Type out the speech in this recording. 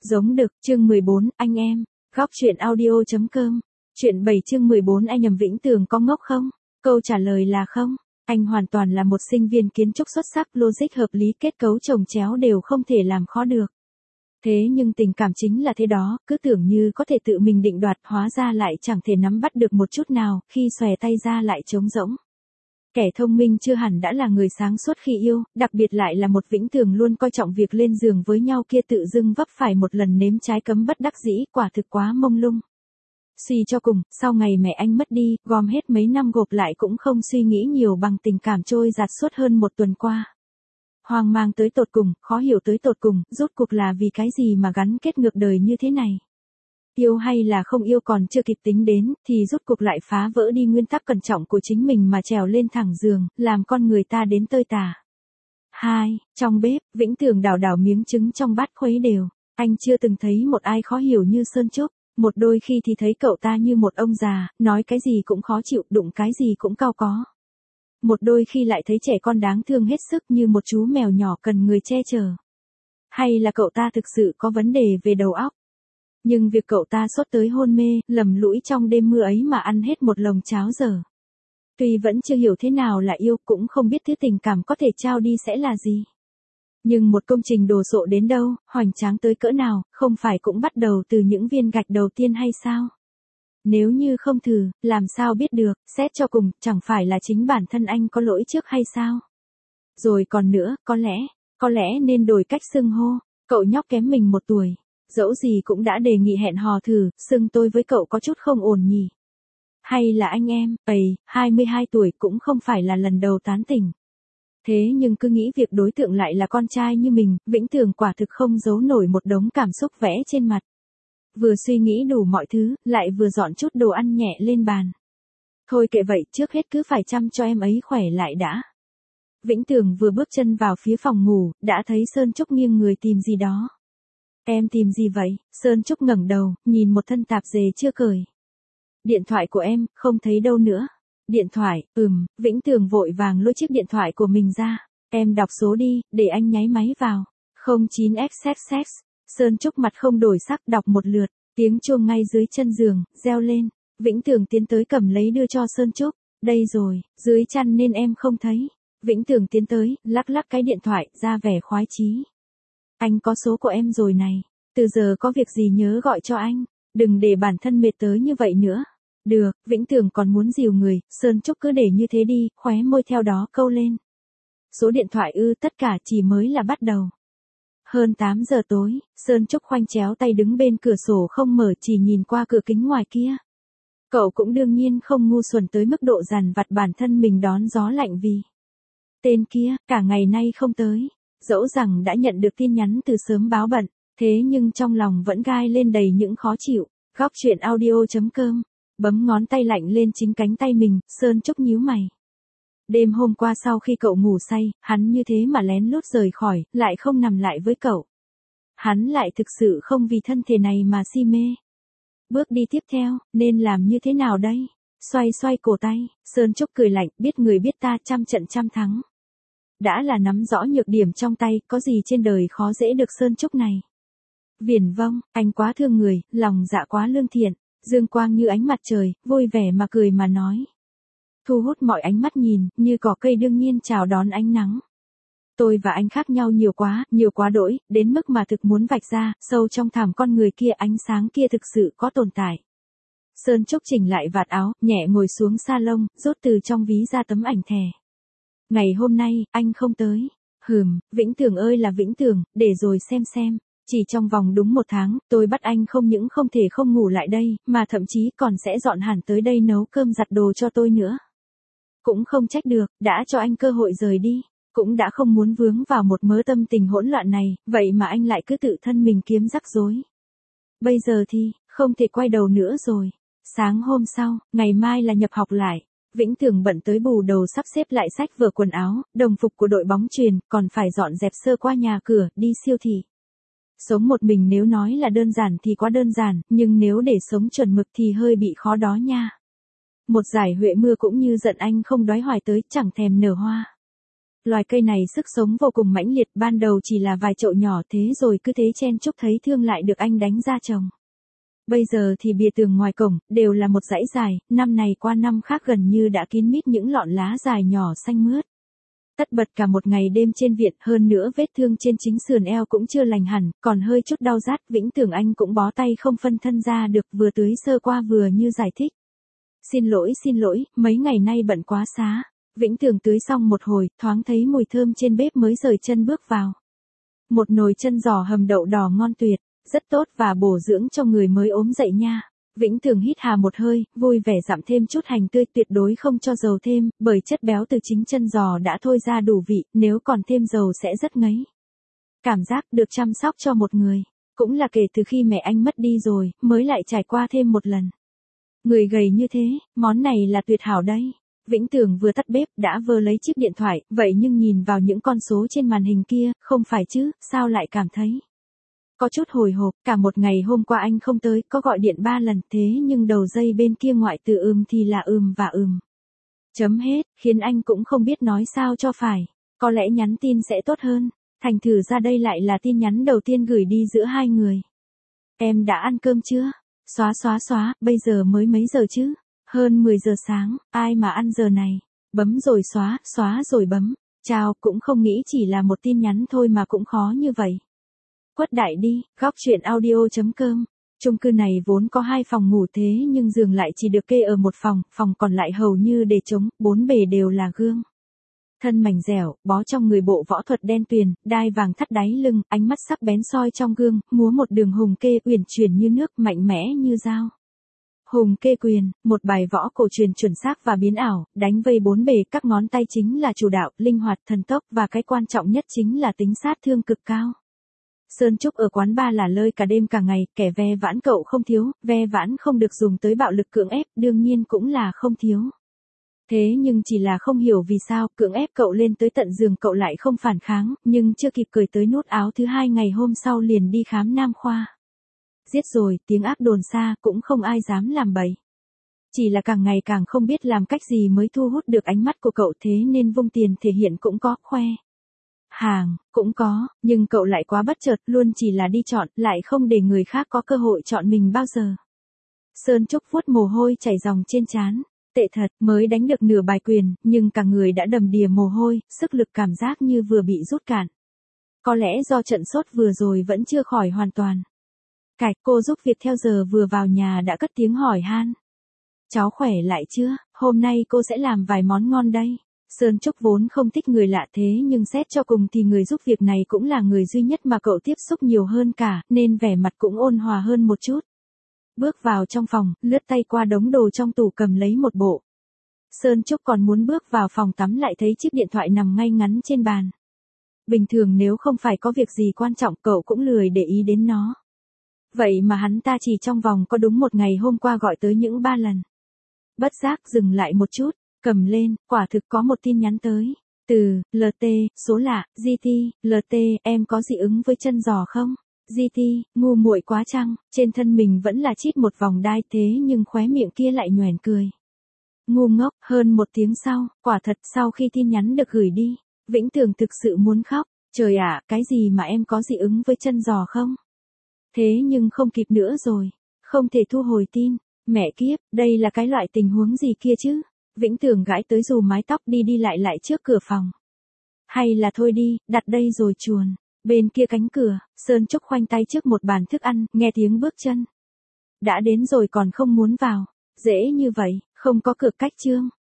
Giống đực, chương 14, anh em. Góc truyện audio.com. Chuyện 7 chương 14 anh nhầm Vĩnh Tường có ngốc không? Câu trả lời là không. Anh hoàn toàn là một sinh viên kiến trúc xuất sắc, logic hợp lý, kết cấu chồng chéo đều không thể làm khó được. Thế nhưng tình cảm chính là thế đó, cứ tưởng như có thể tự mình định đoạt, hóa ra lại chẳng thể nắm bắt được một chút nào, khi xòe tay ra lại trống rỗng. Kẻ thông minh chưa hẳn đã là người sáng suốt khi yêu, đặc biệt lại là một Vĩnh Tường luôn coi trọng việc lên giường với nhau kia, tự dưng vấp phải một lần nếm trái cấm bất đắc dĩ, quả thực quá mông lung. Suy cho cùng, sau ngày mẹ anh mất đi, gom hết mấy năm gộp lại cũng không suy nghĩ nhiều bằng tình cảm trôi dạt suốt hơn một tuần qua. Hoang mang tới tột cùng, khó hiểu tới tột cùng, rốt cuộc là vì cái gì mà gắn kết ngược đời như thế này. Yêu hay là không yêu còn chưa kịp tính đến, thì rốt cuộc lại phá vỡ đi nguyên tắc cẩn trọng của chính mình mà trèo lên thẳng giường, làm con người ta đến tơi tả. 2. Trong bếp, Vĩnh Tường đảo đảo miếng trứng trong bát khuấy đều. Anh chưa từng thấy một ai khó hiểu như Sơn Trúc. Một đôi khi thì thấy cậu ta như một ông già, nói cái gì cũng khó chịu, đụng cái gì cũng cau có. Một đôi khi lại thấy trẻ con đáng thương hết sức, như một chú mèo nhỏ cần người che chở. Hay là cậu ta thực sự có vấn đề về đầu óc? Nhưng việc cậu ta sốt tới hôn mê, lầm lũi trong đêm mưa ấy mà ăn hết một lồng cháo dở. Tuy vẫn chưa hiểu thế nào là yêu, cũng không biết thứ tình cảm có thể trao đi sẽ là gì. Nhưng một công trình đồ sộ đến đâu, hoành tráng tới cỡ nào, không phải cũng bắt đầu từ những viên gạch đầu tiên hay sao? Nếu như không thử, làm sao biết được, xét cho cùng, chẳng phải là chính bản thân anh có lỗi trước hay sao? Rồi còn nữa, có lẽ nên đổi cách xưng hô, cậu nhóc kém mình một tuổi. Dẫu gì cũng đã đề nghị hẹn hò thử, xưng tôi với cậu có chút không ổn nhỉ. Hay là anh em, 22 tuổi cũng không phải là lần đầu tán tỉnh. Thế nhưng cứ nghĩ việc đối tượng lại là con trai như mình, Vĩnh Tường quả thực không giấu nổi một đống cảm xúc vẽ trên mặt. Vừa suy nghĩ đủ mọi thứ, lại vừa dọn chút đồ ăn nhẹ lên bàn. Thôi kệ vậy, trước hết cứ phải chăm cho em ấy khỏe lại đã. Vĩnh Tường vừa bước chân vào phía phòng ngủ, đã thấy Sơn Trúc nghiêng người tìm gì đó. Em tìm gì vậy? Sơn Trúc ngẩng đầu, nhìn một thân tạp dề chưa cởi. Điện thoại của em, không thấy đâu nữa. Điện thoại, Vĩnh Tường vội vàng lôi chiếc điện thoại của mình ra. Em đọc số đi, để anh nháy máy vào. 09XXX. Sơn Trúc mặt không đổi sắc đọc một lượt, tiếng chuông ngay dưới chân giường, reo lên. Vĩnh Tường tiến tới cầm lấy đưa cho Sơn Trúc. Đây rồi, dưới chăn nên em không thấy. Vĩnh Tường tiến tới, lắc lắc cái điện thoại, ra vẻ khoái chí. Anh có số của em rồi này, từ giờ có việc gì nhớ gọi cho anh, đừng để bản thân mệt tới như vậy nữa. Được, Vĩnh Tường còn muốn dìu người, Sơn Trúc cứ để như thế đi, khóe môi theo đó câu lên. Số điện thoại tất cả chỉ mới là bắt đầu. Hơn 8 giờ tối, Sơn Trúc khoanh chéo tay đứng bên cửa sổ không mở, chỉ nhìn qua cửa kính ngoài kia. Cậu cũng đương nhiên không ngu xuẩn tới mức độ dằn vặt bản thân mình đón gió lạnh vì tên kia, cả ngày nay không tới. Dẫu rằng đã nhận được tin nhắn từ sớm báo bận, thế nhưng trong lòng vẫn gai lên đầy những khó chịu. Góc truyện audio.com. Bấm ngón tay lạnh lên chính cánh tay mình, Sơn Trúc nhíu mày. Đêm hôm qua sau khi cậu ngủ say, hắn như thế mà lén lút rời khỏi, lại không nằm lại với cậu. Hắn lại thực sự không vì thân thể này mà si mê. Bước đi tiếp theo, nên làm như thế nào đây? Xoay xoay cổ tay, Sơn Trúc cười lạnh, biết người biết ta, trăm trận trăm thắng. Đã là nắm rõ nhược điểm trong tay, có gì trên đời khó dễ được Sơn Trúc này. Viển vông, anh quá thương người, lòng dạ quá lương thiện, dương quang như ánh mặt trời, vui vẻ mà cười mà nói. Thu hút mọi ánh mắt nhìn, như cỏ cây đương nhiên chào đón ánh nắng. Tôi và anh khác nhau nhiều quá đỗi, đến mức mà thực muốn vạch ra, sâu trong thẳm con người kia, ánh sáng kia thực sự có tồn tại. Sơn Trúc chỉnh lại vạt áo, nhẹ ngồi xuống salon, rút từ trong ví ra tấm ảnh thẻ. Ngày hôm nay, anh không tới. Vĩnh Tường ơi là Vĩnh Tường, để rồi xem. Chỉ trong vòng đúng 1 tháng, tôi bắt anh không những không thể không ngủ lại đây, mà thậm chí còn sẽ dọn hẳn tới đây nấu cơm giặt đồ cho tôi nữa. Cũng không trách được, đã cho anh cơ hội rời đi. Cũng đã không muốn vướng vào một mớ tâm tình hỗn loạn này, vậy mà anh lại cứ tự thân mình kiếm rắc rối. Bây giờ thì, không thể quay đầu nữa rồi. Sáng hôm sau, ngày mai là nhập học lại. Vĩnh Tường bận tới bù đầu sắp xếp lại sách vở quần áo, đồng phục của đội bóng chuyền, còn phải dọn dẹp sơ qua nhà cửa, đi siêu thị. Sống một mình nếu nói là đơn giản thì quá đơn giản, nhưng nếu để sống chuẩn mực thì hơi bị khó đó nha. Một dải huệ mưa cũng như giận anh không đói hoài tới, chẳng thèm nở hoa. Loài cây này sức sống vô cùng mãnh liệt, ban đầu chỉ là vài chậu nhỏ thế rồi cứ thế chen chúc thấy thương lại được anh đánh ra trồng. Bây giờ thì bìa tường ngoài cổng, đều là một dãy dài, năm này qua năm khác gần như đã kín mít những lọn lá dài nhỏ xanh mướt. Tất bật cả một ngày đêm trên viện, hơn nữa vết thương trên chính sườn eo cũng chưa lành hẳn, còn hơi chút đau rát, Vĩnh Tường anh cũng bó tay không phân thân ra được, vừa tưới sơ qua vừa như giải thích. Xin lỗi, mấy ngày nay bận quá xá. Vĩnh Tường tưới xong một hồi, thoáng thấy mùi thơm trên bếp mới rời chân bước vào. Một nồi chân giò hầm đậu đỏ ngon tuyệt, rất tốt và bổ dưỡng cho người mới ốm dậy nha. Vĩnh Tường hít hà một hơi, vui vẻ dặm thêm chút hành tươi, tuyệt đối không cho dầu thêm, bởi chất béo từ chính chân giò đã thôi ra đủ vị, nếu còn thêm dầu sẽ rất ngấy. Cảm giác được chăm sóc cho một người, cũng là kể từ khi mẹ anh mất đi rồi, mới lại trải qua thêm một lần. Người gầy như thế, món này là tuyệt hảo đấy. Vĩnh Tường vừa tắt bếp đã vơ lấy chiếc điện thoại, vậy nhưng nhìn vào những con số trên màn hình kia, không phải chứ, sao lại cảm thấy có chút hồi hộp, cả một ngày hôm qua anh không tới, có gọi điện 3 lần, thế nhưng đầu dây bên kia ngoại từ thì là và chấm hết, khiến anh cũng không biết nói sao cho phải, có lẽ nhắn tin sẽ tốt hơn, thành thử ra đây lại là tin nhắn đầu tiên gửi đi giữa hai người. Em đã ăn cơm chưa? Xóa, bây giờ mới mấy giờ chứ? Hơn 10 giờ sáng, ai mà ăn giờ này? Bấm rồi xóa rồi bấm. Chào, cũng không nghĩ chỉ là một tin nhắn thôi mà cũng khó như vậy. Quất đại đi, góc chuyện audio.com. Chung cư này vốn có 2 phòng ngủ thế nhưng giường lại chỉ được kê ở một phòng, phòng còn lại hầu như để trống, 4 bề đều là gương. Thân mảnh dẻo, bó trong người bộ võ thuật đen tuyền, đai vàng thắt đáy lưng, ánh mắt sắc bén soi trong gương, múa một đường hùng kê uyển chuyển như nước, mạnh mẽ như dao. Hùng kê quyền, một bài võ cổ truyền chuẩn xác và biến ảo, đánh vây 4 bề, các ngón tay chính là chủ đạo, linh hoạt, thần tốc và cái quan trọng nhất chính là tính sát thương cực cao. Sơn Trúc ở quán bar là lơi cả đêm cả ngày, kẻ ve vãn cậu không thiếu, ve vãn không được dùng tới bạo lực cưỡng ép, đương nhiên cũng là không thiếu. Thế nhưng chỉ là không hiểu vì sao cưỡng ép cậu lên tới tận giường cậu lại không phản kháng, nhưng chưa kịp cởi tới nút áo thứ 2 ngày hôm sau liền đi khám nam khoa. Giết rồi, tiếng ác đồn xa, cũng không ai dám làm bậy. Chỉ là càng ngày càng không biết làm cách gì mới thu hút được ánh mắt của cậu, thế nên vung tiền thể hiện cũng có, khoe hàng, cũng có, nhưng cậu lại quá bất chợt, luôn chỉ là đi chọn, lại không để người khác có cơ hội chọn mình bao giờ. Sơn Trúc vuốt mồ hôi chảy ròng trên trán. Tệ thật, mới đánh được nửa bài quyền, nhưng cả người đã đầm đìa mồ hôi, sức lực cảm giác như vừa bị rút cạn. Có lẽ do trận sốt vừa rồi vẫn chưa khỏi hoàn toàn. Cạch, cô giúp việc theo giờ vừa vào nhà đã cất tiếng hỏi han. Cháu khỏe lại chưa, hôm nay cô sẽ làm vài món ngon đây. Sơn Trúc vốn không thích người lạ thế nhưng xét cho cùng thì người giúp việc này cũng là người duy nhất mà cậu tiếp xúc nhiều hơn cả, nên vẻ mặt cũng ôn hòa hơn một chút. Bước vào trong phòng, lướt tay qua đống đồ trong tủ cầm lấy một bộ. Sơn Trúc còn muốn bước vào phòng tắm lại thấy chiếc điện thoại nằm ngay ngắn trên bàn. Bình thường nếu không phải có việc gì quan trọng cậu cũng lười để ý đến nó. Vậy mà hắn ta chỉ trong vòng có đúng một ngày hôm qua gọi tới những 3 lần. Bất giác dừng lại một chút, cầm lên, quả thực có một tin nhắn tới. Từ, LT, số lạ, GT, LT, em có dị ứng với chân giò không? GT, ngu muội quá chăng, trên thân mình vẫn là chít một vòng đai thế nhưng khóe miệng kia lại nhoẻn cười. Ngu ngốc, hơn một tiếng sau, quả thật sau khi tin nhắn được gửi đi, Vĩnh Tường thực sự muốn khóc, trời ạ, cái gì mà em có dị ứng với chân giò không? Thế nhưng không kịp nữa rồi, không thể thu hồi tin, mẹ kiếp, đây là cái loại tình huống gì kia chứ? Vĩnh Tường gãi tới dù mái tóc đi lại trước cửa phòng. Hay là thôi đi, đặt đây rồi chuồn. Bên kia cánh cửa, Sơn Trúc khoanh tay trước một bàn thức ăn, nghe tiếng bước chân. Đã đến rồi còn không muốn vào, dễ như vậy, không có cửa cách chương.